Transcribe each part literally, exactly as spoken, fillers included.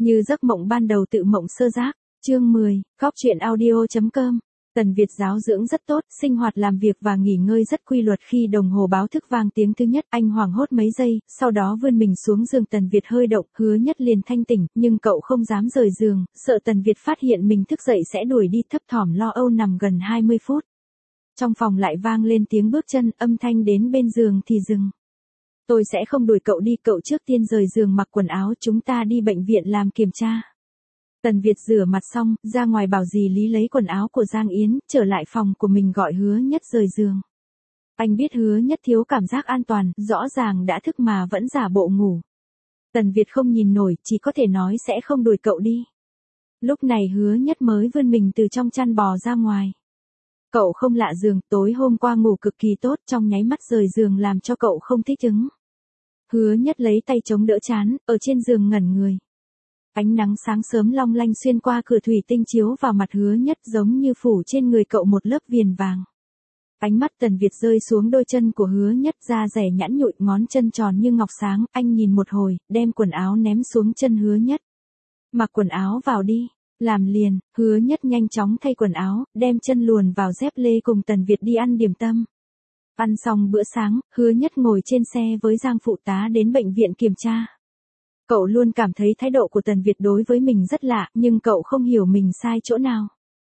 Như giấc mộng ban đầu tự mộng sơ giác. Chương mười, Cóc truyện audio chấm com. Tần Việt giáo dưỡng rất tốt, sinh hoạt làm việc và nghỉ ngơi rất quy luật. Khi đồng hồ báo thức vang tiếng thứ nhất, anh hoảng hốt mấy giây, sau đó vươn mình xuống giường. Tần Việt hơi động, Hứa Nhất liền thanh tỉnh, nhưng cậu không dám rời giường, sợ Tần Việt phát hiện mình thức dậy sẽ đuổi đi, thấp thỏm lo âu nằm gần hai mươi phút. Trong phòng lại vang lên tiếng bước chân, âm thanh đến bên giường thì dừng. Tôi sẽ không đuổi cậu đi, cậu trước tiên rời giường mặc quần áo, chúng ta đi bệnh viện làm kiểm tra. Tần Việt rửa mặt xong, ra ngoài bảo dì Lý lấy quần áo của Giang Yến, trở lại phòng của mình gọi Hứa Nhất rời giường. Anh biết Hứa Nhất thiếu cảm giác an toàn, rõ ràng đã thức mà vẫn giả bộ ngủ. Tần Việt không nhìn nổi, chỉ có thể nói sẽ không đuổi cậu đi. Lúc này Hứa Nhất mới vươn mình từ trong chăn bò ra ngoài. Cậu không lạ giường, tối hôm qua ngủ cực kỳ tốt, trong nháy mắt rời giường làm cho cậu không thích ứng. Hứa Nhất lấy tay chống đỡ trán, ở trên giường ngẩn người. Ánh nắng sáng sớm long lanh xuyên qua cửa thủy tinh chiếu vào mặt Hứa Nhất, giống như phủ trên người cậu một lớp viền vàng. Ánh mắt Tần Việt rơi xuống đôi chân của Hứa Nhất, da dẻ nhẵn nhụi, ngón chân tròn như ngọc sáng, anh nhìn một hồi, đem quần áo ném xuống chân Hứa Nhất. Mặc quần áo vào đi. Làm liền, Hứa Nhất nhanh chóng thay quần áo, đem chân luồn vào dép lê cùng Tần Việt đi ăn điểm tâm. Ăn xong bữa sáng, Hứa Nhất ngồi trên xe với Giang phụ tá đến bệnh viện kiểm tra. Cậu luôn cảm thấy thái độ của Tần Việt đối với mình rất lạ, nhưng cậu không hiểu mình sai chỗ nào.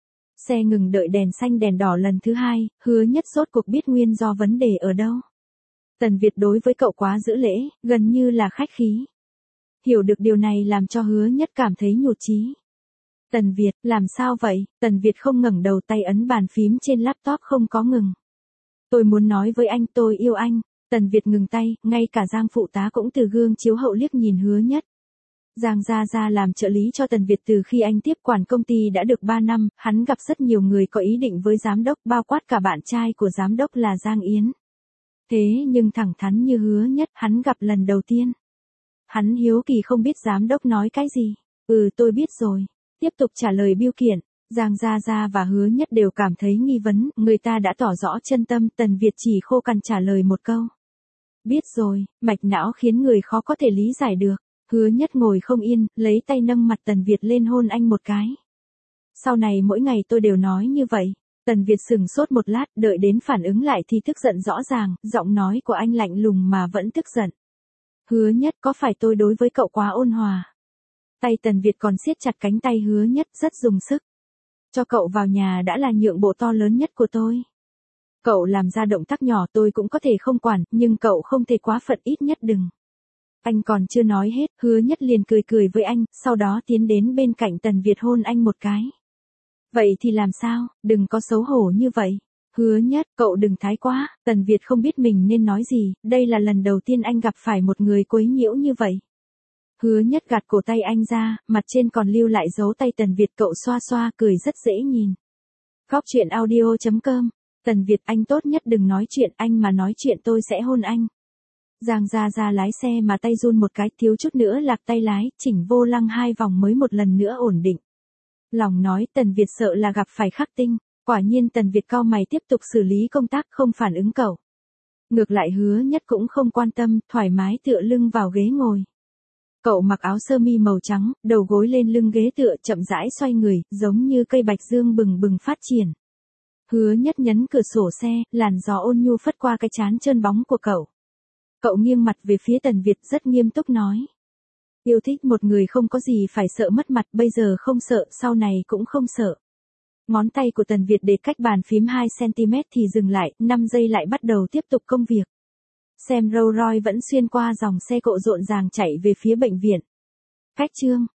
Xe ngừng đợi đèn xanh đèn đỏ lần thứ hai, Hứa Nhất rốt cuộc biết nguyên do vấn đề ở đâu. Tần Việt đối với cậu quá giữ lễ, gần như là khách khí. Hiểu được điều này làm cho Hứa Nhất cảm thấy nhụt chí. Tần Việt, làm sao vậy? Tần Việt không ngẩng đầu, tay ấn bàn phím trên laptop không có ngừng. Tôi muốn nói với anh, tôi yêu anh. Tần Việt ngừng tay, ngay cả Giang phụ tá cũng từ gương chiếu hậu liếc nhìn Hứa Nhất. Giang Gia Gia làm trợ lý cho Tần Việt từ khi anh tiếp quản công ty đã được ba năm, hắn gặp rất nhiều người có ý định với giám đốc, bao quát cả bạn trai của giám đốc là Giang Yến. Thế nhưng thẳng thắn như Hứa Nhất, hắn gặp lần đầu tiên. Hắn hiếu kỳ không biết giám đốc nói cái gì. Ừ, tôi biết rồi. Tiếp tục trả lời biêu kiện, Giang Gia Gia và Hứa Nhất đều cảm thấy nghi vấn, người ta đã tỏ rõ chân tâm. Tần Việt chỉ khô cằn trả lời một câu. Biết rồi, mạch não khiến người khó có thể lý giải được. Hứa Nhất ngồi không yên, lấy tay nâng mặt Tần Việt lên hôn anh một cái. Sau này mỗi ngày tôi đều nói như vậy. Tần Việt sừng sốt một lát, đợi đến phản ứng lại thì tức giận rõ ràng, giọng nói của anh lạnh lùng mà vẫn tức giận. Hứa Nhất, có phải tôi đối với cậu quá ôn hòa? Tay Tần Việt còn siết chặt cánh tay Hứa Nhất, rất dùng sức. Cho cậu vào nhà đã là nhượng bộ to lớn nhất của tôi. Cậu làm ra động tác nhỏ tôi cũng có thể không quản, nhưng cậu không thể quá phận, ít nhất đừng. Anh còn chưa nói hết, Hứa Nhất liền cười cười với anh, sau đó tiến đến bên cạnh Tần Việt hôn anh một cái. Vậy thì làm sao, đừng có xấu hổ như vậy. Hứa Nhất, cậu đừng thái quá. Tần Việt không biết mình nên nói gì, đây là lần đầu tiên anh gặp phải một người quấy nhiễu như vậy. Hứa Nhất gạt cổ tay anh ra, mặt trên còn lưu lại dấu tay Tần Việt, cậu xoa xoa, cười rất dễ nhìn. Cóc truyện audio chấm com. Tần Việt, anh tốt nhất đừng nói chuyện, anh mà nói chuyện tôi sẽ hôn anh. Giang Gia Gia lái xe mà tay run một cái, thiếu chút nữa lạc tay lái, chỉnh vô lăng hai vòng mới một lần nữa ổn định. Lòng nói Tần Việt sợ là gặp phải khắc tinh, quả nhiên Tần Việt cau mày tiếp tục xử lý công tác, không phản ứng cậu. Ngược lại Hứa Nhất cũng không quan tâm, thoải mái tựa lưng vào ghế ngồi. Cậu mặc áo sơ mi màu trắng, đầu gối lên lưng ghế tựa, chậm rãi xoay người, giống như cây bạch dương bừng bừng phát triển. Hứa Nhất nhấn cửa sổ xe, làn gió ôn nhu phất qua cái trán trơn bóng của cậu. Cậu nghiêng mặt về phía Tần Việt rất nghiêm túc nói. Yêu thích một người không có gì phải sợ mất mặt, bây giờ không sợ, sau này cũng không sợ. Ngón tay của Tần Việt để cách bàn phím hai xăng-ti-mét thì dừng lại, năm giây lại bắt đầu tiếp tục công việc. Xem Rolls Royce vẫn xuyên qua dòng xe cộ rộn ràng chạy về phía bệnh viện. Cách chương.